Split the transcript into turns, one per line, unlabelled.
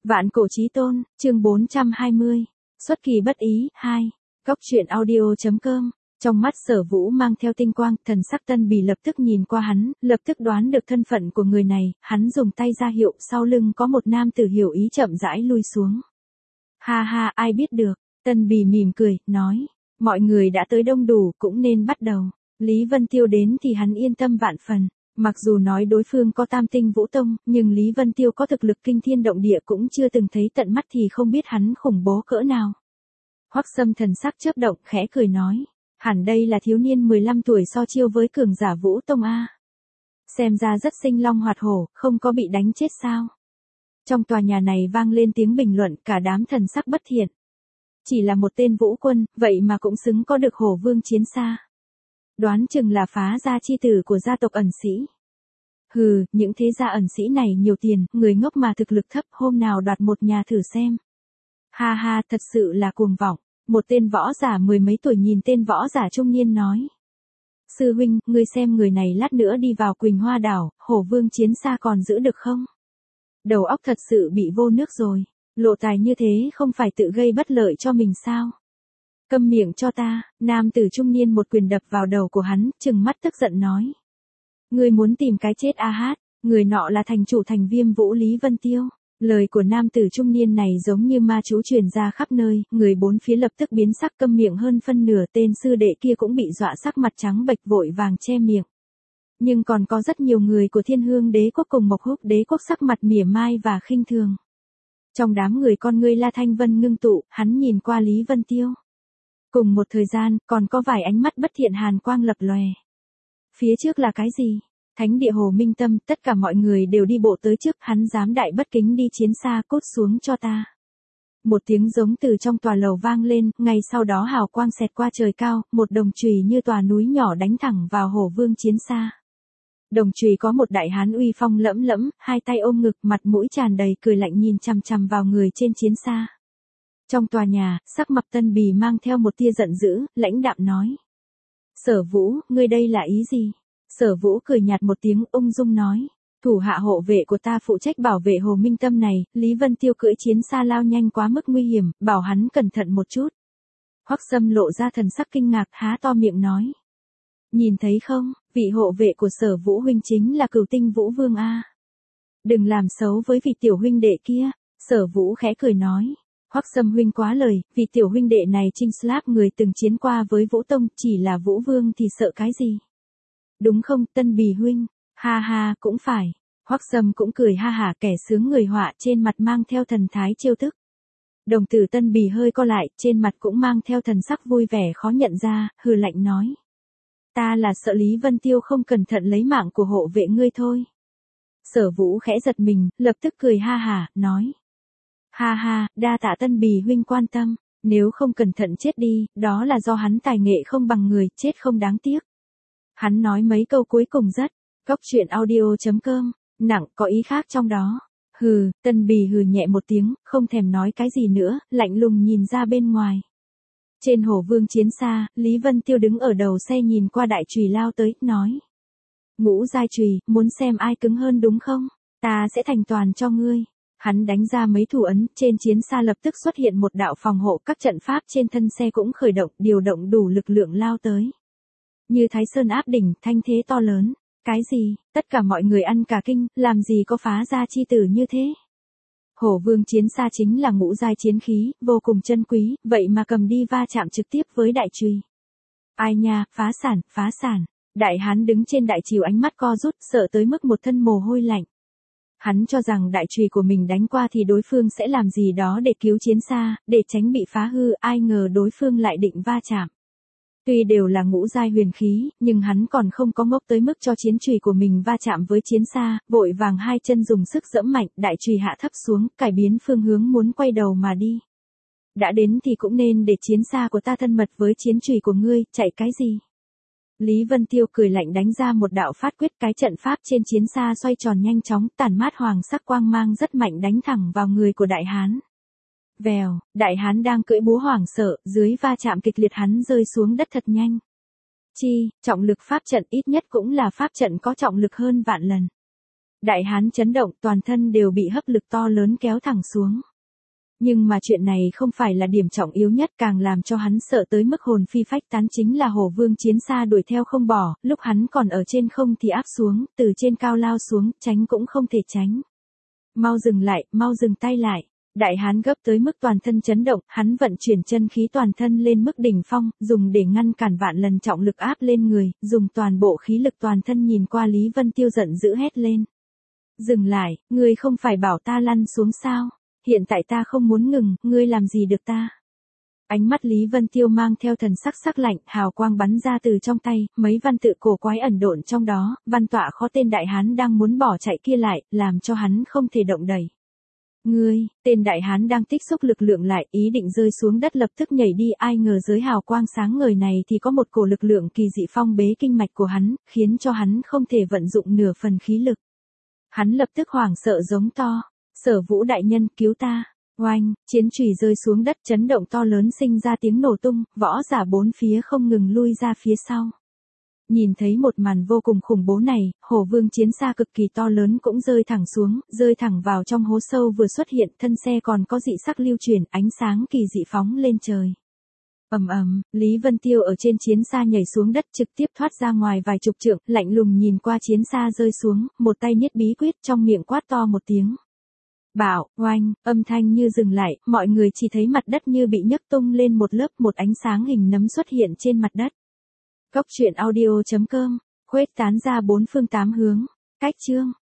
Vạn cổ chí tôn, chương 420. Xuất kỳ bất ý, 2. Góc truyện audio.com. Trong mắt Sở Vũ mang theo tinh quang, thần sắc Tân Bì lập tức nhìn qua hắn, lập tức đoán được thân phận của người này, hắn dùng tay ra hiệu sau lưng có một nam tử hiểu ý chậm rãi lui xuống. Ha ha, ai biết được, Tân Bì mỉm cười, nói, mọi người đã tới đông đủ, cũng nên bắt đầu. Lý Vân Tiêu đến thì hắn yên tâm vạn phần. Mặc dù nói đối phương có tam tinh vũ tông, nhưng Lý Vân Tiêu có thực lực kinh thiên động địa cũng chưa từng thấy tận mắt thì không biết hắn khủng bố cỡ nào. Hoắc Sâm thần sắc chớp động khẽ cười nói, hẳn đây là thiếu niên 15 tuổi so chiêu với cường giả vũ tông A. Xem ra rất sinh long hoạt hổ, không có bị đánh chết sao. Trong tòa nhà này vang lên tiếng bình luận, cả đám thần sắc bất thiện. Chỉ là một tên vũ quân, vậy mà cũng xứng có được hổ vương chiến xa. Đoán chừng là phá gia chi tử của gia tộc ẩn sĩ. Hừ, những thế gia ẩn sĩ này nhiều tiền, người ngốc mà thực lực thấp, hôm nào đoạt một nhà thử xem. Ha ha, thật sự là cuồng vọng. Một tên võ giả mười mấy tuổi nhìn tên võ giả trung niên nói. Sư huynh, ngươi xem người này lát nữa đi vào Quỳnh Hoa đảo, hổ vương chiến xa còn giữ được không? Đầu óc thật sự bị vô nước rồi. Lộ tài như thế không phải tự gây bất lợi cho mình sao? Câm miệng cho ta, nam tử trung niên một quyền đập vào đầu của hắn, trừng mắt tức giận nói. Ngươi muốn tìm cái chết a hát, người nọ là thành chủ thành Viêm Vũ Lý Vân Tiêu. Lời của nam tử trung niên này giống như ma chú truyền ra khắp nơi, người bốn phía lập tức biến sắc câm miệng hơn phân nửa, tên sư đệ kia cũng bị dọa sắc mặt trắng bệch vội vàng che miệng. Nhưng còn có rất nhiều người của Thiên Hương Đế quốc cùng Mộc Húc Đế quốc sắc mặt mỉa mai và khinh thường. Trong đám người con ngươi La Thanh Vân ngưng tụ, hắn nhìn qua Lý Vân Tiêu. Cùng một thời gian, còn có vài ánh mắt bất thiện hàn quang lập lòe. Phía trước là cái gì? Thánh địa Hồ Minh Tâm, tất cả mọi người đều đi bộ tới trước, hắn dám đại bất kính đi chiến xa, cốt xuống cho ta. Một tiếng giống từ trong tòa lầu vang lên, ngay sau đó hào quang xẹt qua trời cao, một đồng chùy như tòa núi nhỏ đánh thẳng vào Hổ Vương chiến xa. Đồng chùy có một đại hán uy phong lẫm lẫm, hai tay ôm ngực, mặt mũi tràn đầy cười lạnh nhìn chằm chằm vào người trên chiến xa. Trong tòa nhà, sắc mặt Tân Bì mang theo một tia giận dữ, lãnh đạm nói. Sở Vũ, ngươi đây là ý gì? Sở Vũ cười nhạt một tiếng, ung dung nói. Thủ hạ hộ vệ của ta phụ trách bảo vệ Hồ Minh Tâm này, Lý Vân Tiêu cưỡi chiến xa lao nhanh quá mức nguy hiểm, bảo hắn cẩn thận một chút. Hoắc Sâm lộ ra thần sắc kinh ngạc, há to miệng nói. Nhìn thấy không, vị hộ vệ của Sở Vũ huynh chính là Cửu Tinh Vũ Vương A. Đừng làm xấu với vị tiểu huynh đệ kia, Sở Vũ khẽ cười nói. Hoắc Sâm huynh quá lời, vị tiểu huynh đệ này chinh slap người từng chiến qua với Vũ Tông, chỉ là Vũ Vương thì sợ cái gì? Đúng không, Tân Bì huynh? Ha ha, cũng phải. Hoắc Sâm cũng cười ha hả, kẻ sướng người họa, trên mặt mang theo thần thái trêu tức. Đồng tử Tân Bì hơi co lại, trên mặt cũng mang theo thần sắc vui vẻ khó nhận ra, hừ lạnh nói. Ta là sợ Lý Vân Tiêu không cẩn thận lấy mạng của hộ vệ ngươi thôi. Sở Vũ khẽ giật mình, lập tức cười ha hả, nói. Ha ha, đa tạ Tân Bì huynh quan tâm, nếu không cẩn thận chết đi, đó là do hắn tài nghệ không bằng người, chết không đáng tiếc. Hắn nói mấy câu cuối cùng rất, góc truyện audio.com, nặng có ý khác trong đó. Hừ, Tân Bì hừ nhẹ một tiếng, không thèm nói cái gì nữa, lạnh lùng nhìn ra bên ngoài. Trên Hổ Vương chiến xa, Lý Vân Tiêu đứng ở đầu xe nhìn qua đại chùy lao tới, nói. Ngũ giai chùy, muốn xem ai cứng hơn đúng không? Ta sẽ thành toàn cho ngươi. Hắn đánh ra mấy thủ ấn, trên chiến xa lập tức xuất hiện một đạo phòng hộ, các trận pháp trên thân xe cũng khởi động, điều động đủ lực lượng lao tới. Như Thái Sơn áp đỉnh, thanh thế to lớn. Cái gì, tất cả mọi người ăn cả kinh, làm gì có phá gia chi tử như thế? Hổ Vương chiến xa chính là ngũ giai chiến khí, vô cùng chân quý, vậy mà cầm đi va chạm trực tiếp với đại chùy. Ai nha, phá sản, phá sản. Đại hán đứng trên đại chùy ánh mắt co rút, sợ tới mức một thân mồ hôi lạnh. Hắn cho rằng đại chùy của mình đánh qua thì đối phương sẽ làm gì đó để cứu chiến xa, để tránh bị phá hư, ai ngờ đối phương lại định va chạm. Tuy đều là ngũ giai huyền khí, nhưng hắn còn không có ngốc tới mức cho chiến chùy của mình va chạm với chiến xa, vội vàng hai chân dùng sức giẫm mạnh, đại chùy hạ thấp xuống, cải biến phương hướng muốn quay đầu mà đi. Đã đến thì cũng nên để chiến xa của ta thân mật với chiến chùy của ngươi, chạy cái gì? Lý Vân Tiêu cười lạnh đánh ra một đạo phát quyết, cái trận pháp trên chiến xa xoay tròn nhanh chóng, tản mát hoàng sắc quang mang rất mạnh đánh thẳng vào người của đại hán. Vèo, đại hán đang cưỡi búa hoảng sợ, dưới va chạm kịch liệt hắn rơi xuống đất thật nhanh. Trọng lực pháp trận ít nhất cũng là pháp trận có trọng lực hơn vạn lần. Đại hán chấn động, toàn thân đều bị hấp lực to lớn kéo thẳng xuống. Nhưng mà chuyện này không phải là điểm trọng yếu nhất, càng làm cho hắn sợ tới mức hồn phi phách tán chính là Hổ Vương Chiến Xa đuổi theo không bỏ, lúc hắn còn ở trên không thì áp xuống, từ trên cao lao xuống, tránh cũng không thể tránh. Mau dừng lại, mau dừng tay lại. Đại hán gấp tới mức toàn thân chấn động, hắn vận chuyển chân khí toàn thân lên mức đỉnh phong, dùng để ngăn cản vạn lần trọng lực áp lên người, dùng toàn bộ khí lực toàn thân nhìn qua Lý Vân Tiêu giận dữ hét lên. Dừng lại, ngươi không phải bảo ta lăn xuống sao? Hiện tại ta không muốn ngừng, ngươi làm gì được ta? Ánh mắt Lý Vân Tiêu mang theo thần sắc sắc lạnh, hào quang bắn ra từ trong tay, mấy văn tự cổ quái ẩn độn trong đó, văn tọa khó tên đại hán đang muốn bỏ chạy kia lại, làm cho hắn không thể động đậy. Ngươi, tên đại hán đang tích xúc lực lượng lại, ý định rơi xuống đất lập tức nhảy đi, ai ngờ dưới hào quang sáng ngời này thì có một cổ lực lượng kỳ dị phong bế kinh mạch của hắn, khiến cho hắn không thể vận dụng nửa phần khí lực. Hắn lập tức hoảng sợ giống to, Sở Vũ đại nhân cứu ta. Oanh, chiến chùy rơi xuống đất, chấn động to lớn sinh ra tiếng nổ tung, võ giả bốn phía không ngừng lui ra phía sau. Nhìn thấy một màn vô cùng khủng bố này, Hổ Vương Chiến Xa cực kỳ to lớn cũng rơi thẳng xuống, rơi thẳng vào trong hố sâu vừa xuất hiện, thân xe còn có dị sắc lưu chuyển, ánh sáng kỳ dị phóng lên trời. Ầm ầm, Lý Vân Tiêu ở trên chiến xa nhảy xuống đất trực tiếp thoát ra ngoài vài chục trượng, lạnh lùng nhìn qua chiến xa rơi xuống, một tay niết bí quyết trong miệng quát to một tiếng. Bảo, oanh, âm thanh như dừng lại, mọi người chỉ thấy mặt đất như bị nhấc tung lên một lớp, một ánh sáng hình nấm xuất hiện trên mặt đất. Cốc truyện audio.com, khuếch tán ra bốn phương tám hướng. Cách chương.